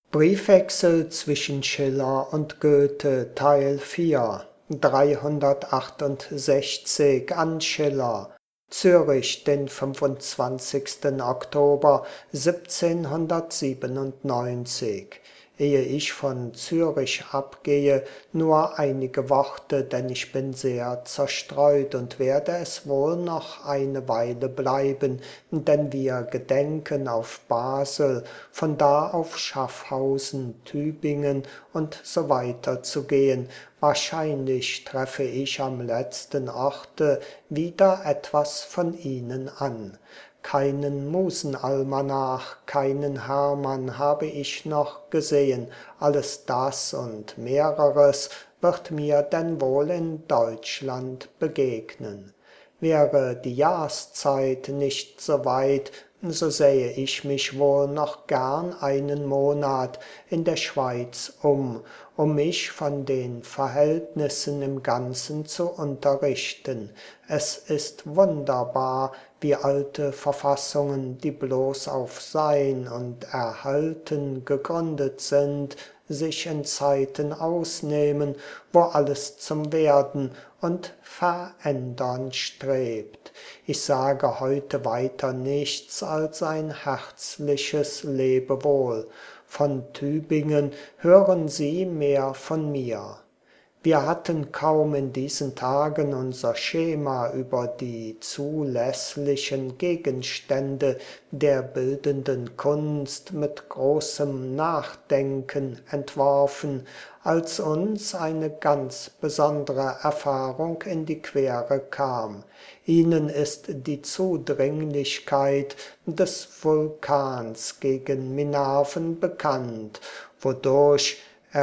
Briefwechsel zwischen Schiller und Goethe Teil 4 368 an Schiller Zürich, den 25. Oktober 1797. Ehe ich von Zürich abgehe, nur einige Worte, denn ich bin sehr zerstreut und werde es wohl noch eine Weile bleiben, denn wir gedenken auf Basel, von da auf Schaffhausen, Tübingen und so weiter zu gehen. Wahrscheinlich treffe ich am letzten Orte wieder etwas von ihnen an. Keinen Musenalmanach, keinen Hermann habe ich noch gesehen. Alles das und mehreres wird mir denn wohl in Deutschland begegnen. Wäre die Jahrszeit nicht so weit, so sähe ich mich wohl noch gern einen Monat in der Schweiz um mich von den Verhältnissen im Ganzen zu unterrichten. Es ist wunderbar, wie alte Verfassungen, die bloß auf Sein und Erhalten gegründet sind, sich in Zeiten ausnehmen, wo alles zum Werden und Verändern strebt. Ich sage heute weiter nichts als ein herzliches Lebewohl. Von Tübingen hören Sie mehr von mir. Wir hatten kaum in diesen Tagen unser Schema über die zulässlichen Gegenstände der bildenden Kunst mit großem Nachdenken entworfen, als uns eine ganz besondere Erfahrung in die Quere kam. Ihnen ist die Zudringlichkeit des Vulkans gegen Minerven bekannt, wodurch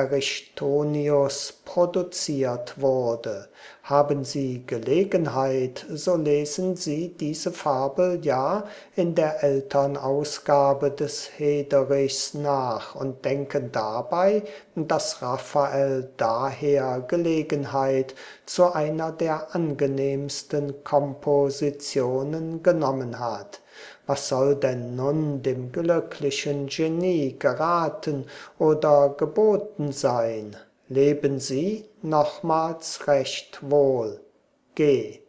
Erichtonius produziert wurde. Haben Sie Gelegenheit, so lesen Sie diese Fabel ja in der ältern Ausgabe des Hederichs nach und denken dabei, dass Raphael daher Gelegenheit zu einer der angenehmsten Kompositionen genommen hat. Was soll denn nun dem glücklichen Genie geraten oder geboten sein? Leben Sie nochmals recht wohl. Geh.